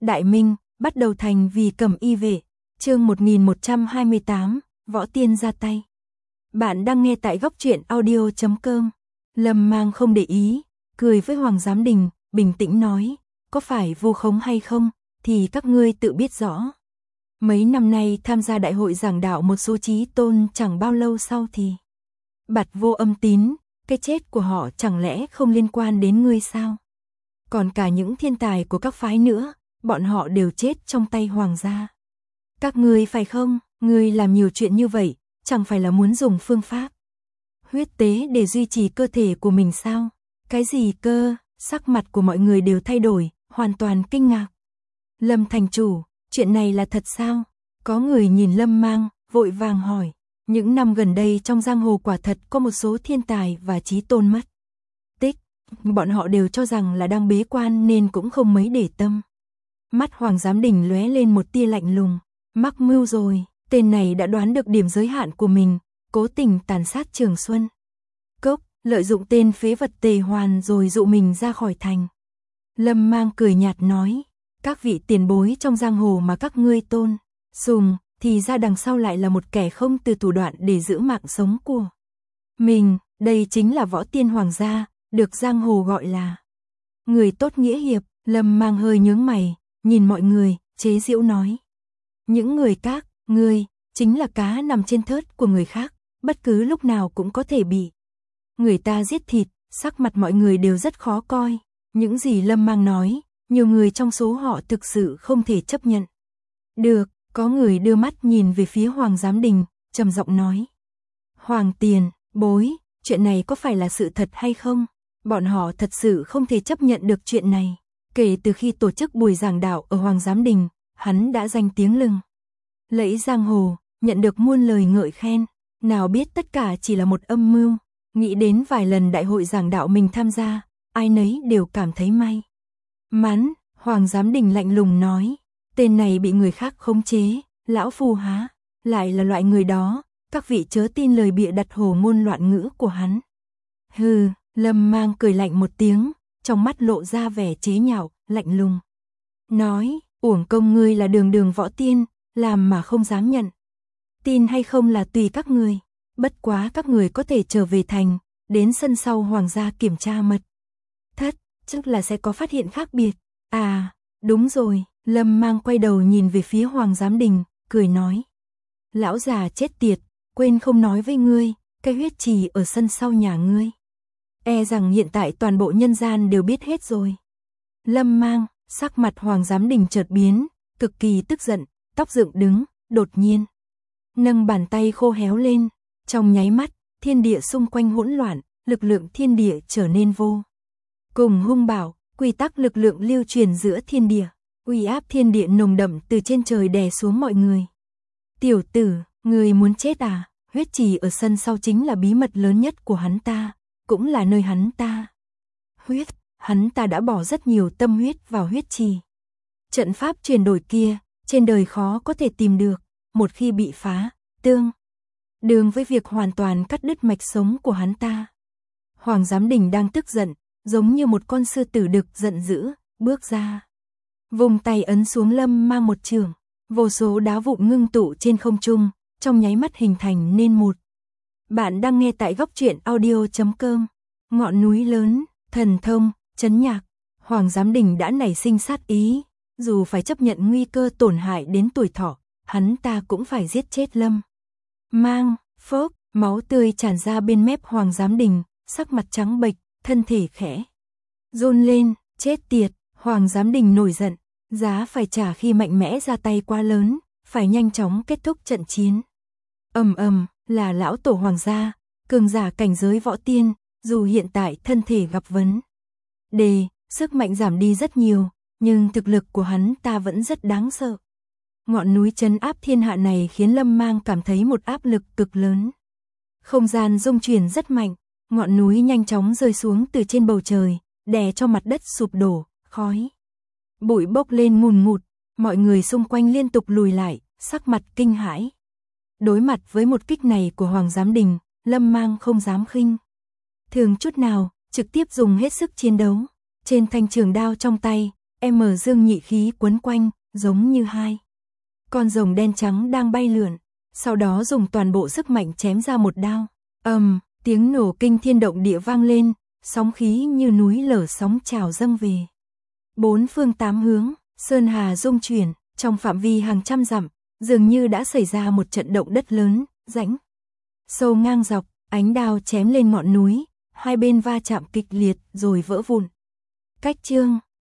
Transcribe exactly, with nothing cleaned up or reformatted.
Đại Minh, bắt đầu thành vì Cẩm Y vệ, chương một nghìn một trăm hai mươi tám, Võ Tiên ra tay. Bạn đang nghe tại góc truyện audio chấm com. Lâm Mang không để ý, cười với Hoàng Giám Đình, bình tĩnh nói, có phải vu khống hay không, thì các ngươi tự biết rõ. Mấy năm nay tham gia đại hội giảng đạo một số chí tôn chẳng bao lâu sau thì bặt vô âm tín, cái chết của họ chẳng lẽ không liên quan đến ngươi sao? Còn cả những thiên tài của các phái nữa, bọn họ đều chết trong tay hoàng gia. Các ngươi phải không, ngươi làm nhiều chuyện như vậy, chẳng phải là muốn dùng phương pháp huyết tế để duy trì cơ thể của mình sao? Cái gì cơ? Sắc mặt của mọi người đều thay đổi, hoàn toàn kinh ngạc. Lâm thành chủ, chuyện này là thật sao? Có người nhìn Lâm Mang, vội vàng hỏi. Những năm gần đây trong giang hồ quả thật có một số thiên tài và chí tôn mất tích, bọn họ đều cho rằng là đang bế quan nên cũng không mấy để tâm. Mắt Hoàng Giám Đình lóe lên một tia lạnh lùng, mắc mưu rồi, tên này đã đoán được điểm giới hạn của mình, cố tình tàn sát Trường Xuân Cốc, lợi dụng tên phế vật Tề Hoàn rồi dụ mình ra khỏi thành. Lâm Mang cười nhạt nói, các vị tiền bối trong giang hồ mà các ngươi tôn sùng, thì ra đằng sau lại là một kẻ không từ thủ đoạn để giữ mạng sống của mình, đây chính là Võ Tiên Hoàng gia, được giang hồ gọi là người tốt nghĩa hiệp. Lâm Mang hơi nhướng mày, nhìn mọi người, chế giễu nói, những người các ngươi chính là cá nằm trên thớt của người khác, bất cứ lúc nào cũng có thể bị người ta giết thịt. Sắc mặt mọi người đều rất khó coi, những gì Lâm Mang nói, nhiều người trong số họ thực sự không thể chấp nhận được. Có người đưa mắt nhìn về phía Hoàng Giám Đình, trầm giọng nói, Hoàng tiền bối, chuyện này có phải là sự thật hay không? Bọn họ thật sự không thể chấp nhận được chuyện này. Kể từ khi tổ chức buổi giảng đạo ở Hoàng Giám Đình, hắn đã danh tiếng lừng lẫy giang hồ, nhận được muôn lời ngợi khen, nào biết tất cả chỉ là một âm mưu. Nghĩ đến vài lần đại hội giảng đạo mình tham gia, ai nấy đều cảm thấy may mắn. Hoàng Giám Đình lạnh lùng nói, tên này bị người khác khống chế, lão phu há lại là loại người đó, các vị chớ tin lời bịa đặt hồ ngôn loạn ngữ của hắn. Hừ, Lâm Mang cười lạnh một tiếng, trong mắt lộ ra vẻ chế nhạo, lạnh lùng nói, uổng công ngươi là đường đường võ tiên, làm mà không dám nhận. Tin hay không là tùy các người, bất quá các người có thể trở về thành, đến sân sau hoàng gia kiểm tra mật thất, chắc là sẽ có phát hiện khác biệt. À, đúng rồi. Lâm Mang quay đầu nhìn về phía Hoàng Giám Đình, cười nói, lão già chết tiệt, quên không nói với ngươi, cái huyết trì ở sân sau nhà ngươi, e rằng hiện tại toàn bộ nhân gian đều biết hết rồi. Lâm Mang, sắc mặt Hoàng Giám Đình chợt biến, cực kỳ tức giận, tóc dựng đứng, đột nhiên nâng bàn tay khô héo lên, trong nháy mắt, thiên địa xung quanh hỗn loạn, lực lượng thiên địa trở nên vô cùng hung bạo, quy tắc lực lượng lưu truyền giữa thiên địa. Uy áp thiên địa nồng đậm từ trên trời đè xuống mọi người. Tiểu tử, người muốn chết à? Huyết trì ở sân sau chính là bí mật lớn nhất của hắn ta, cũng là nơi hắn ta huyết, hắn ta đã bỏ rất nhiều tâm huyết vào huyết trì. Trận pháp chuyển đổi kia, trên đời khó có thể tìm được, một khi bị phá, tương đương với việc hoàn toàn cắt đứt mạch sống của hắn ta. Hoàng Giám Đình đang tức giận, giống như một con sư tử đực giận dữ, bước ra, vùng tay ấn xuống Lâm Mang một chưởng, vô số đá vụn ngưng tụ trên không trung, trong nháy mắt hình thành nên một. Bạn đang nghe tại góc truyện audio chấm com. Ngọn núi lớn, thần thông, trấn nhạc. Hoàng Giám Đình đã nảy sinh sát ý, dù phải chấp nhận nguy cơ tổn hại đến tuổi thọ, hắn ta cũng phải giết chết Lâm Mang. Phốc, máu tươi tràn ra bên mép Hoàng Giám Đình, sắc mặt trắng bệch, thân thể khẽ run lên, chết tiệt. Hoàng Giám Đình nổi giận, giá phải trả khi mạnh mẽ ra tay quá lớn, phải nhanh chóng kết thúc trận chiến. Ầm ầm, là lão tổ hoàng gia, cường giả cảnh giới võ tiên, dù hiện tại thân thể gặp vấn đề, sức mạnh giảm đi rất nhiều, nhưng thực lực của hắn ta vẫn rất đáng sợ. Ngọn núi trấn áp thiên hạ này khiến Lâm Mang cảm thấy một áp lực cực lớn. Không gian rung chuyển rất mạnh, ngọn núi nhanh chóng rơi xuống từ trên bầu trời, đè cho mặt đất sụp đổ. Khói bụi bốc lên ngùn ngụt, mọi người xung quanh liên tục lùi lại, sắc mặt kinh hãi. Đối mặt với một kích này của Hoàng Giám Đình, Lâm Mang không dám khinh thường chút nào, trực tiếp dùng hết sức chiến đấu. Trên thanh trường đao trong tay, M dương nhị khí quấn quanh, giống như hai con rồng đen trắng đang bay lượn, sau đó dùng toàn bộ sức mạnh chém ra một đao. Ầm, um, tiếng nổ kinh thiên động địa vang lên, sóng khí như núi lở sóng trào dâng về. Bốn phương tám hướng, sơn hà rung chuyển, trong phạm vi hàng trăm dặm, dường như đã xảy ra một trận động đất lớn, rãnh sâu ngang dọc, ánh đao chém lên ngọn núi, hai bên va chạm kịch liệt rồi vỡ vụn. Cách chương